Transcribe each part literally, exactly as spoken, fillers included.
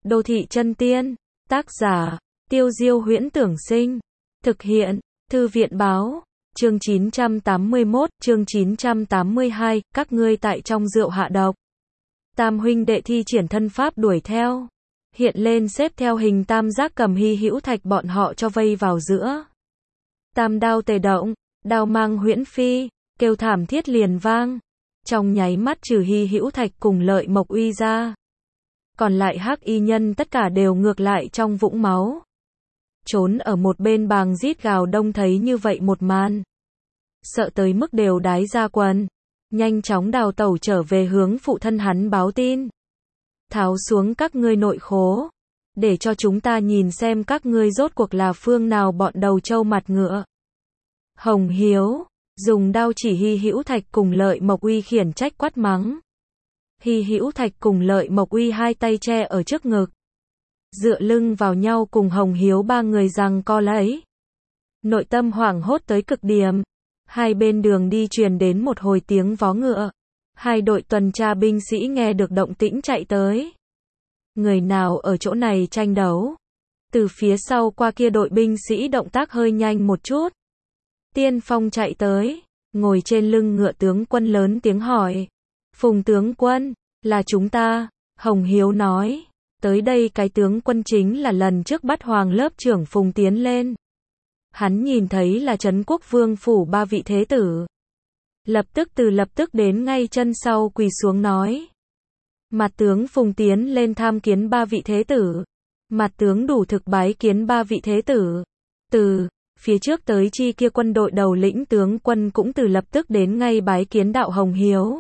Đô thị chân tiên. Tác giả, Tiêu Diêu Huyễn Tưởng Sinh. Thực hiện, Thư viện Báo. Chương chín trăm tám mươi mốt, chương chín trăm tám mươi hai, các ngươi tại trong rượu hạ độc. Tam huynh đệ thi triển thân pháp đuổi theo. Hiện lên xếp theo hình tam giác cầm Hy Hữu Thạch bọn họ cho vây vào giữa. Tam đao tề động, đao mang huyễn phi, kêu thảm thiết liền vang. Trong nháy mắt trừ Hy Hữu Thạch cùng Lợi Mộc Uy ra. Còn lại hắc y nhân tất cả đều ngược lại trong vũng máu. Trốn ở một bên bàng rít gào đông thấy như vậy một màn. Sợ tới mức đều đái ra quần. Nhanh chóng đào tẩu trở về hướng phụ thân hắn báo tin. Tháo xuống các ngươi nội khố. Để cho chúng ta nhìn xem các ngươi rốt cuộc là phương nào bọn đầu trâu mặt ngựa. Hồng Hiếu, dùng đao chỉ Hy Hữu Thạch cùng Lợi Mộc Uy khiển trách quát mắng. Hy Hữu Thạch cùng Lợi Mộc Uy hai tay che ở trước ngực. Dựa lưng vào nhau cùng Hồng Hiếu ba người giằng co lấy. Nội tâm hoảng hốt tới cực điểm. Hai bên đường đi truyền đến một hồi tiếng vó ngựa. Hai đội tuần tra binh sĩ nghe được động tĩnh chạy tới. Người nào ở chỗ này tranh đấu? Từ phía sau qua kia đội binh sĩ động tác hơi nhanh một chút. Tiên Phong chạy tới, ngồi trên lưng ngựa tướng quân lớn tiếng hỏi. Phùng tướng quân, là chúng ta, Hồng Hiếu nói. Tới đây cái tướng quân chính là lần trước bắt hoàng lớp trưởng Phùng tiến lên. Hắn nhìn thấy là Trấn Quốc Vương phủ ba vị thế tử. Lập tức từ lập tức đến ngay chân sau quỳ xuống nói. Mặt tướng Phùng tiến lên tham kiến ba vị thế tử. Mặt tướng đủ thực bái kiến ba vị thế tử. Từ phía trước tới chi kia quân đội đầu lĩnh tướng quân cũng từ lập tức đến ngay bái kiến đạo Hồng Hiếu.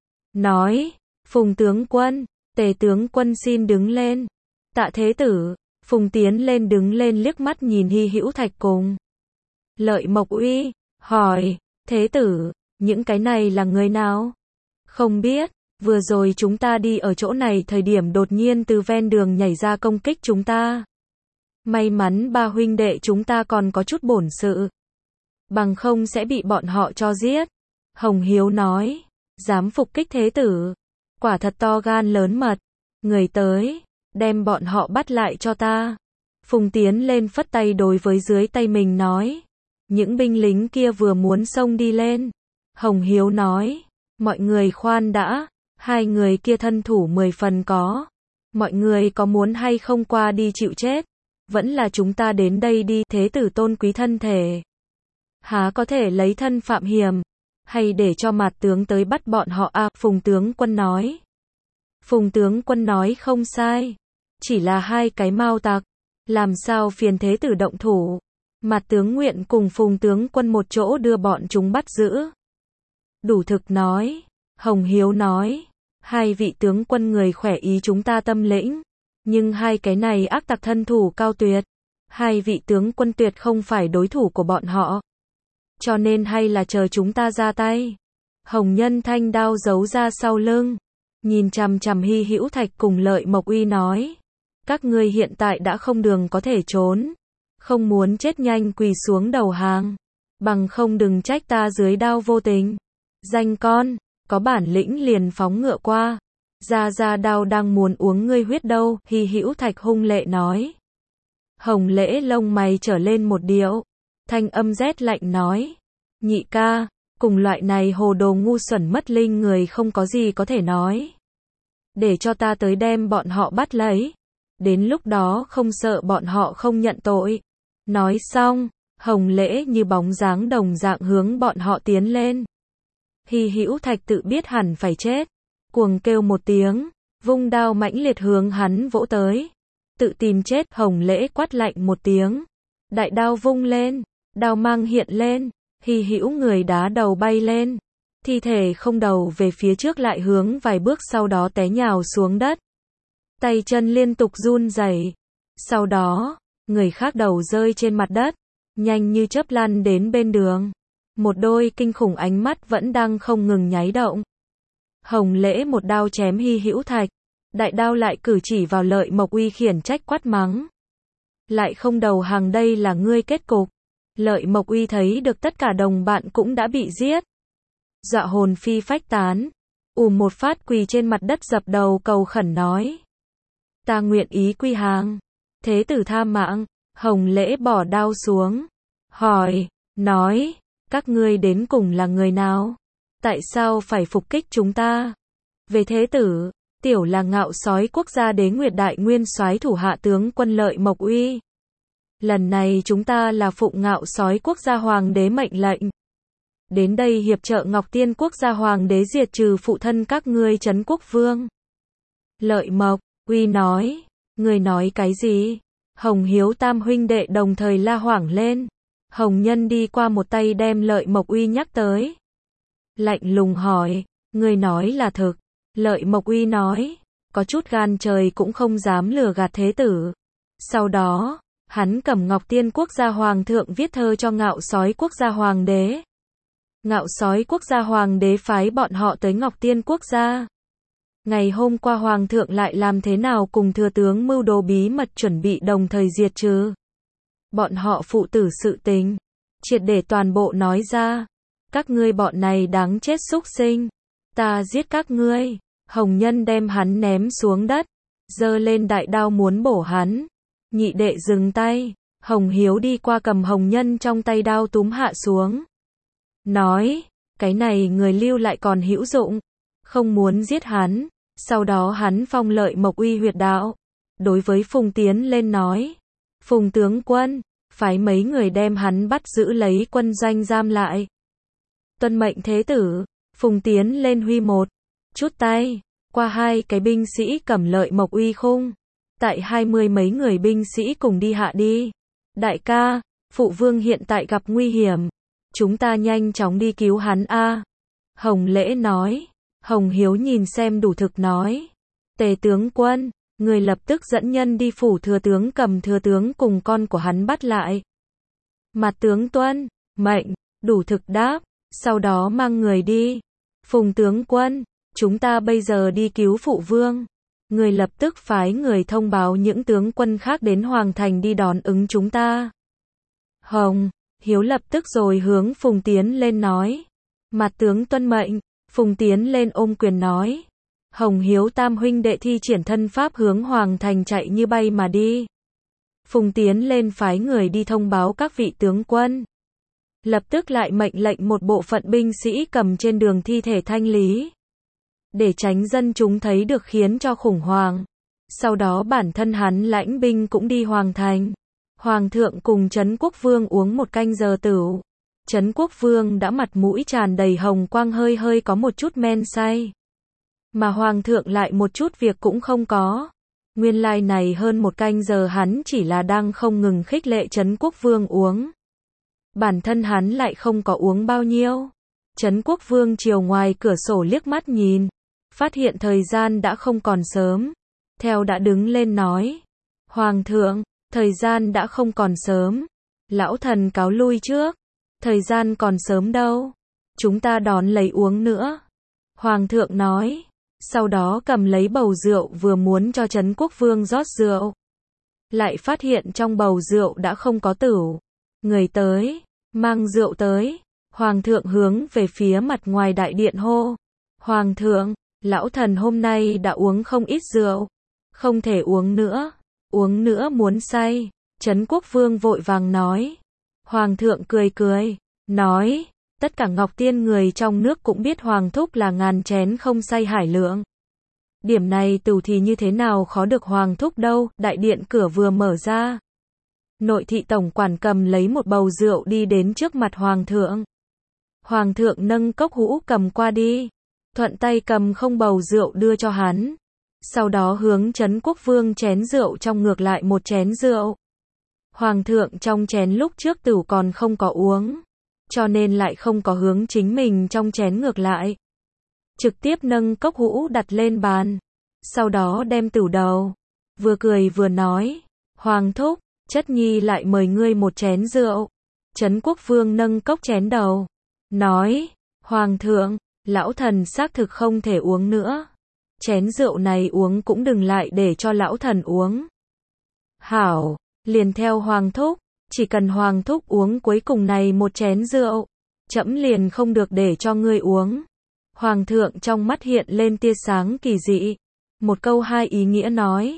Nói, Phùng tướng quân, Tề tướng quân xin đứng lên. Tạ thế tử, Phùng tiến lên đứng lên liếc mắt nhìn Hy Hữu Thạch cùng Lợi Mộc Uy, hỏi, thế tử, những cái này là người nào? Không biết, vừa rồi chúng ta đi ở chỗ này thời điểm đột nhiên từ ven đường nhảy ra công kích chúng ta. May mắn ba huynh đệ chúng ta còn có chút bổn sự. Bằng không sẽ bị bọn họ cho giết. Hồng Hiếu nói, dám phục kích thế tử. Quả thật to gan lớn mật. Người tới, đem bọn họ bắt lại cho ta. Phùng tiến lên phất tay đối với dưới tay mình nói. Những binh lính kia vừa muốn xông đi lên. Hồng Hiếu nói, mọi người khoan đã, hai người kia thân thủ mười phần có. Mọi người có muốn hay không qua đi chịu chết? Vẫn là chúng ta đến đây đi, thế tử tôn quý thân thể. Há có thể lấy thân phạm hiểm, hay để cho mặt tướng tới bắt bọn họ à, Phùng tướng quân nói. Phùng tướng quân nói không sai, chỉ là hai cái mao tặc, làm sao phiền thế tử động thủ. Mặt tướng nguyện cùng Phùng tướng quân một chỗ đưa bọn chúng bắt giữ. Đủ thực nói, Hồng Hiếu nói, hai vị tướng quân người khỏe ý chúng ta tâm lĩnh. Nhưng hai cái này ác tặc thân thủ cao tuyệt. Hai vị tướng quân tuyệt không phải đối thủ của bọn họ. Cho nên hay là chờ chúng ta ra tay. Hồng Nhân thanh đao giấu ra sau lưng. Nhìn chằm chằm Hy Hữu Thạch cùng Lợi Mộc Uy nói. Các ngươi hiện tại đã không đường có thể trốn. Không muốn chết nhanh quỳ xuống đầu hàng. Bằng không đừng trách ta dưới đao vô tình. Danh con, có bản lĩnh liền phóng ngựa qua. Ra ra đao đang muốn uống ngươi huyết đâu, Hy Hữu Thạch hung lệ nói. Hồng Lễ lông mày trở lên một điệu. Thanh âm rét lạnh nói. Nhị ca, cùng loại này hồ đồ ngu xuẩn mất linh người không có gì có thể nói. Để cho ta tới đem bọn họ bắt lấy. Đến lúc đó không sợ bọn họ không nhận tội. Nói xong, Hồng Lễ như bóng dáng đồng dạng hướng bọn họ tiến lên. Hy Hữu Thạch tự biết hẳn phải chết. Cuồng kêu một tiếng, vung đao mãnh liệt hướng hắn vỗ tới. Tự tìm chết, Hồng Lễ quát lạnh một tiếng. Đại đao vung lên, đao mang hiện lên, Hy Hữu người đá đầu bay lên. Thi thể không đầu về phía trước lại hướng vài bước sau đó té nhào xuống đất. Tay chân liên tục run rẩy. Sau đó, người khác đầu rơi trên mặt đất, nhanh như chớp lăn đến bên đường. Một đôi kinh khủng ánh mắt vẫn đang không ngừng nháy động. Hồng Lễ một đao chém Hy Hữu Thạch, đại đao lại cử chỉ vào Lợi Mộc Uy khiển trách quát mắng. Lại không đầu hàng đây là ngươi kết cục. Lợi Mộc Uy thấy được tất cả đồng bạn cũng đã bị giết. Dọa hồn phi phách tán, ùm một phát quỳ trên mặt đất dập đầu cầu khẩn nói. Ta nguyện ý quy hàng. Thế tử tha mạng, Hồng Lễ bỏ đao xuống. Hỏi, nói, các ngươi đến cùng là người nào? Tại sao phải phục kích chúng ta? Về thế tử, tiểu là ngạo sói quốc gia Đế Nguyệt đại nguyên soái thủ hạ tướng quân Lợi Mộc Uy. Lần này chúng ta là phụng ngạo sói quốc gia hoàng đế mệnh lệnh. Đến đây hiệp trợ Ngọc Tiên quốc gia hoàng đế diệt trừ phụ thân các ngươi Trấn Quốc Vương. Lợi Mộc Uy nói, ngươi nói cái gì? Hồng Hiếu tam huynh đệ đồng thời la hoảng lên. Hồng Nhân đi qua một tay đem Lợi Mộc Uy nhắc tới. Lạnh lùng hỏi, ngươi nói là thực. Lợi Mộc Uy nói, có chút gan trời cũng không dám lừa gạt thế tử. Sau đó, hắn cầm Ngọc Tiên quốc gia hoàng thượng viết thơ cho ngạo sói quốc gia hoàng đế. Ngạo sói quốc gia hoàng đế phái bọn họ tới Ngọc Tiên quốc gia. Ngày hôm qua hoàng thượng lại làm thế nào cùng thừa tướng mưu đồ bí mật chuẩn bị đồng thời diệt trừ bọn họ phụ tử sự tình, triệt để toàn bộ nói ra. Các ngươi bọn này đáng chết súc sinh, ta giết các ngươi. Hồng Nhân đem hắn ném xuống đất, giơ lên đại đao muốn bổ hắn. Nhị đệ dừng tay. Hồng Hiếu đi qua cầm Hồng Nhân trong tay đao túm hạ xuống. Nói, cái này người lưu lại còn hữu dụng, không muốn giết hắn. Sau đó hắn phong Lợi Mộc Uy huyệt đạo. Đối với Phùng Tiến lên nói, Phùng tướng quân, phái mấy người đem hắn bắt giữ lấy quân doanh giam lại. Tuân mệnh thế tử. Phùng Tiến lên huy một chút tay, qua hai cái binh sĩ cầm Lợi Mộc Uy khung. Tại hai mươi mấy người binh sĩ cùng đi hạ đi. Đại ca, phụ vương hiện tại gặp nguy hiểm. Chúng ta nhanh chóng đi cứu hắn a. Hồng Lễ nói. Hồng Hiếu nhìn xem đủ thực nói. Tề tướng quân, người lập tức dẫn nhân đi phủ thừa tướng cầm thừa tướng cùng con của hắn bắt lại. Mặt tướng tuân, mệnh, đủ thực đáp, sau đó mang người đi. Phùng tướng quân, chúng ta bây giờ đi cứu phụ vương. Người lập tức phái người thông báo những tướng quân khác đến Hoàng Thành đi đón ứng chúng ta. Hồng Hiếu lập tức rồi hướng Phùng Tiến lên nói. Mặt tướng tuân mệnh. Phùng Tiến lên ôm quyền nói. Hồng Hiếu tam huynh đệ thi triển thân pháp hướng Hoàng Thành chạy như bay mà đi. Phùng Tiến lên phái người đi thông báo các vị tướng quân. Lập tức lại mệnh lệnh một bộ phận binh sĩ cầm trên đường thi thể thanh lý. Để tránh dân chúng thấy được khiến cho khủng hoảng. Sau đó bản thân hắn lãnh binh cũng đi Hoàng Thành. Hoàng thượng cùng Trấn Quốc Vương uống một canh giờ tửu. Trấn Quốc Vương đã mặt mũi tràn đầy hồng quang hơi hơi có một chút men say. Mà Hoàng thượng lại một chút việc cũng không có. Nguyên lai này hơn một canh giờ hắn chỉ là đang không ngừng khích lệ Trấn Quốc Vương uống. Bản thân hắn lại không có uống bao nhiêu. Trấn Quốc Vương chiều ngoài cửa sổ liếc mắt nhìn. Phát hiện thời gian đã không còn sớm. Theo đã đứng lên nói. Hoàng thượng, thời gian đã không còn sớm. Lão thần cáo lui trước. Thời gian còn sớm đâu. Chúng ta đón lấy uống nữa. Hoàng thượng nói. Sau đó cầm lấy bầu rượu vừa muốn cho Trấn Quốc Vương rót rượu. Lại phát hiện trong bầu rượu đã không có tửu. Người tới. Mang rượu tới. Hoàng thượng hướng về phía mặt ngoài đại điện hô. Hoàng thượng, lão thần hôm nay đã uống không ít rượu. Không thể uống nữa. Uống nữa muốn say. Trấn Quốc Vương vội vàng nói. Hoàng thượng cười cười. Nói. Tất cả Ngọc Tiên người trong nước cũng biết Hoàng thúc là ngàn chén không say hải lượng. Điểm này tửu thì như thế nào khó được Hoàng thúc đâu. Đại điện cửa vừa mở ra. Nội thị tổng quản cầm lấy một bầu rượu đi đến trước mặt Hoàng thượng. Hoàng thượng nâng cốc hũ cầm qua đi. Thuận tay cầm không bầu rượu đưa cho hắn. Sau đó hướng Trấn Quốc Vương chén rượu trong ngược lại một chén rượu. Hoàng thượng trong chén lúc trước tửu còn không có uống. Cho nên lại không có hướng chính mình trong chén ngược lại. Trực tiếp nâng cốc hũ đặt lên bàn. Sau đó đem tửu đầu. Vừa cười vừa nói. Hoàng thúc, chất nhi lại mời ngươi một chén rượu. Trấn Quốc Vương nâng cốc chén đầu. Nói. Hoàng thượng, lão thần xác thực không thể uống nữa. Chén rượu này uống cũng đừng lại để cho lão thần uống. Hảo, liền theo Hoàng thúc. Chỉ cần Hoàng thúc uống cuối cùng này một chén rượu. Trẫm liền không được để cho ngươi uống. Hoàng thượng trong mắt hiện lên tia sáng kỳ dị. Một câu hai ý nghĩa nói.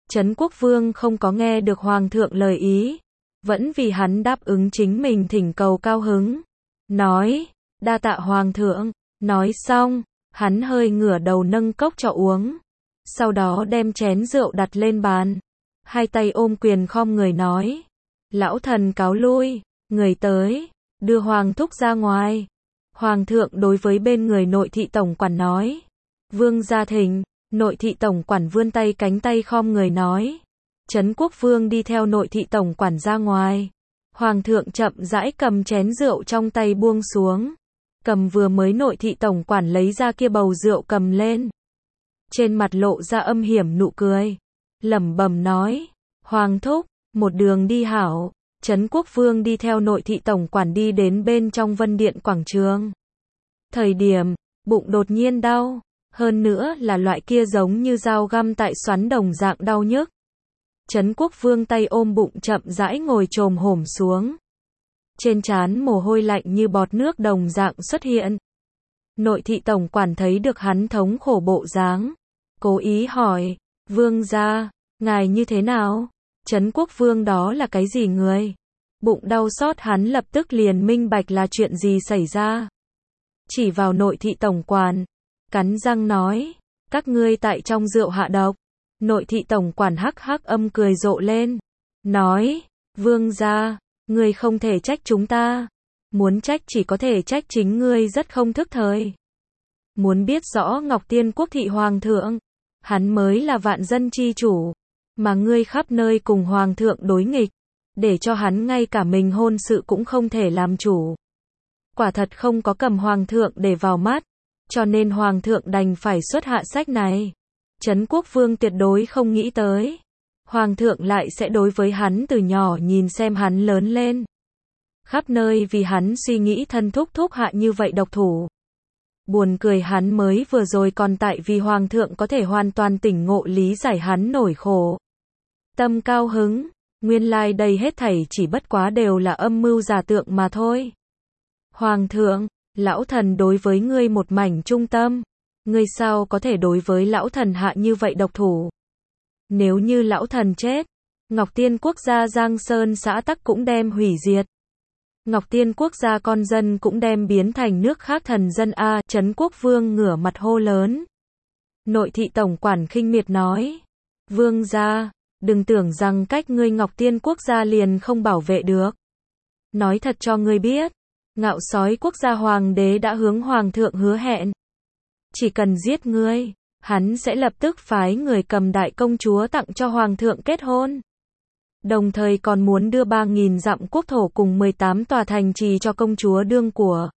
Trấn Quốc Vương không có nghe được Hoàng thượng lời ý, vẫn vì hắn đáp ứng chính mình thỉnh cầu cao hứng. Nói, đa tạ Hoàng thượng, nói xong, hắn hơi ngửa đầu nâng cốc cho uống. Sau đó đem chén rượu đặt lên bàn, hai tay ôm quyền khom người nói, lão thần cáo lui, người tới, đưa Hoàng thúc ra ngoài. Hoàng thượng đối với bên người nội thị tổng quản nói, vương gia thỉnh. Nội thị tổng quản vươn tay cánh tay khom người nói, Trấn Quốc Vương đi theo nội thị tổng quản ra ngoài. Hoàng thượng chậm rãi cầm chén rượu trong tay buông xuống, cầm vừa mới nội thị tổng quản lấy ra kia bầu rượu cầm lên. Trên mặt lộ ra âm hiểm nụ cười, lẩm bẩm nói, Hoàng thúc, một đường đi hảo. Trấn Quốc Vương đi theo nội thị tổng quản đi đến bên trong Vân Điện quảng trường. Thời điểm, bụng đột nhiên đau, hơn nữa là loại kia giống như dao găm tại xoắn đồng dạng đau nhức. Trấn Quốc Vương tay ôm bụng chậm rãi ngồi chồm hổm xuống. Trên trán mồ hôi lạnh như bọt nước đồng dạng xuất hiện. Nội thị tổng quản thấy được hắn thống khổ bộ dáng, cố ý hỏi, vương gia, ngài như thế nào? Trấn Quốc Vương đó là cái gì người? Bụng đau xót hắn lập tức liền minh bạch là chuyện gì xảy ra. Chỉ vào nội thị tổng quản, cắn răng nói, các ngươi tại trong rượu hạ độc. Nội thị tổng quản hắc hắc âm cười rộ lên, nói, vương gia, ngươi không thể trách chúng ta, muốn trách chỉ có thể trách chính ngươi rất không thức thời. Muốn biết rõ Ngọc Tiên Quốc thị hoàng thượng, hắn mới là vạn dân chi chủ, mà ngươi khắp nơi cùng hoàng thượng đối nghịch, để cho hắn ngay cả mình hôn sự cũng không thể làm chủ. Quả thật không có cầm hoàng thượng để vào mắt, cho nên hoàng thượng đành phải xuất hạ sách này. Trấn Quốc Vương tuyệt đối không nghĩ tới, hoàng thượng lại sẽ đối với hắn từ nhỏ nhìn xem hắn lớn lên, khắp nơi vì hắn suy nghĩ thân thúc thúc hạ như vậy độc thủ. Buồn cười hắn mới vừa rồi còn tại vì hoàng thượng có thể hoàn toàn tỉnh ngộ lý giải hắn nổi khổ. Tâm cao hứng, nguyên lai đây hết thảy chỉ bất quá đều là âm mưu giả tượng mà thôi. Hoàng thượng, lão thần đối với ngươi một mảnh trung tâm, ngươi sao có thể đối với lão thần hạ như vậy độc thủ? Nếu như lão thần chết, Ngọc Tiên Quốc gia Giang Sơn xã tắc cũng đem hủy diệt. Ngọc Tiên Quốc gia con dân cũng đem biến thành nước khác thần dân a. Trấn Quốc Vương ngửa mặt hô lớn. Nội thị tổng quản khinh miệt nói, vương gia, đừng tưởng rằng cách ngươi Ngọc Tiên Quốc gia liền không bảo vệ được. Nói thật cho ngươi biết, Ngạo Sói Quốc gia hoàng đế đã hướng hoàng thượng hứa hẹn, chỉ cần giết ngươi, hắn sẽ lập tức phái người cầm đại công chúa tặng cho hoàng thượng kết hôn. Đồng thời còn muốn đưa ba nghìn dặm quốc thổ cùng mười tám tòa thành trì cho công chúa đương của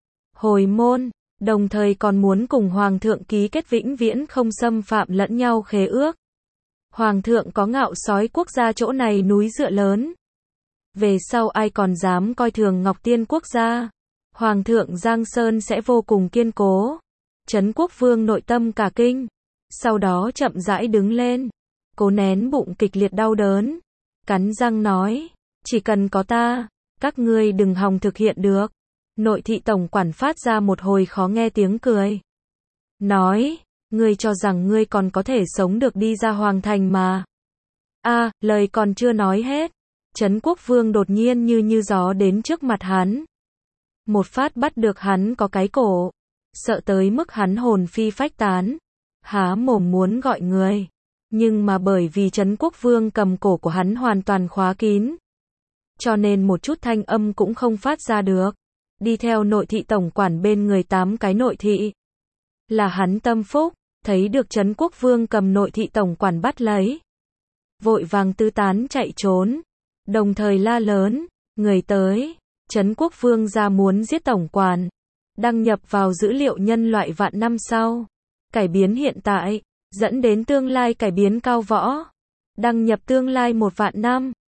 hồi môn, đồng thời còn muốn cùng hoàng thượng ký kết vĩnh viễn không xâm phạm lẫn nhau khế ước. Hoàng thượng có Ngạo Sói Quốc gia chỗ này núi dựa lớn, về sau ai còn dám coi thường Ngọc Tiên Quốc gia, hoàng thượng Giang Sơn sẽ vô cùng kiên cố. Trấn Quốc Vương nội tâm cả kinh, sau đó chậm rãi đứng lên, cố nén bụng kịch liệt đau đớn, cắn răng nói, chỉ cần có ta, các ngươi đừng hòng thực hiện được. Nội thị tổng quản phát ra một hồi khó nghe tiếng cười, nói, ngươi cho rằng ngươi còn có thể sống được đi ra hoàng thành mà. A, à, lời còn chưa nói hết, Trấn Quốc Vương đột nhiên như như gió đến trước mặt hắn, một phát bắt được hắn có cái cổ, sợ tới mức hắn hồn phi phách tán, há mồm muốn gọi người, nhưng mà bởi vì Trấn Quốc Vương cầm cổ của hắn hoàn toàn khóa kín, cho nên một chút thanh âm cũng không phát ra được. Đi theo nội thị tổng quản bên người tám cái nội thị, là hắn tâm phúc, thấy được Trấn Quốc Vương cầm nội thị tổng quản bắt lấy, vội vàng tứ tán chạy trốn, đồng thời la lớn, người tới, Trấn Quốc Vương ra muốn giết tổng quản, đăng nhập vào dữ liệu nhân loại vạn năm sau, cải biến hiện tại, dẫn đến tương lai cải biến cao võ, đăng nhập tương lai một vạn năm.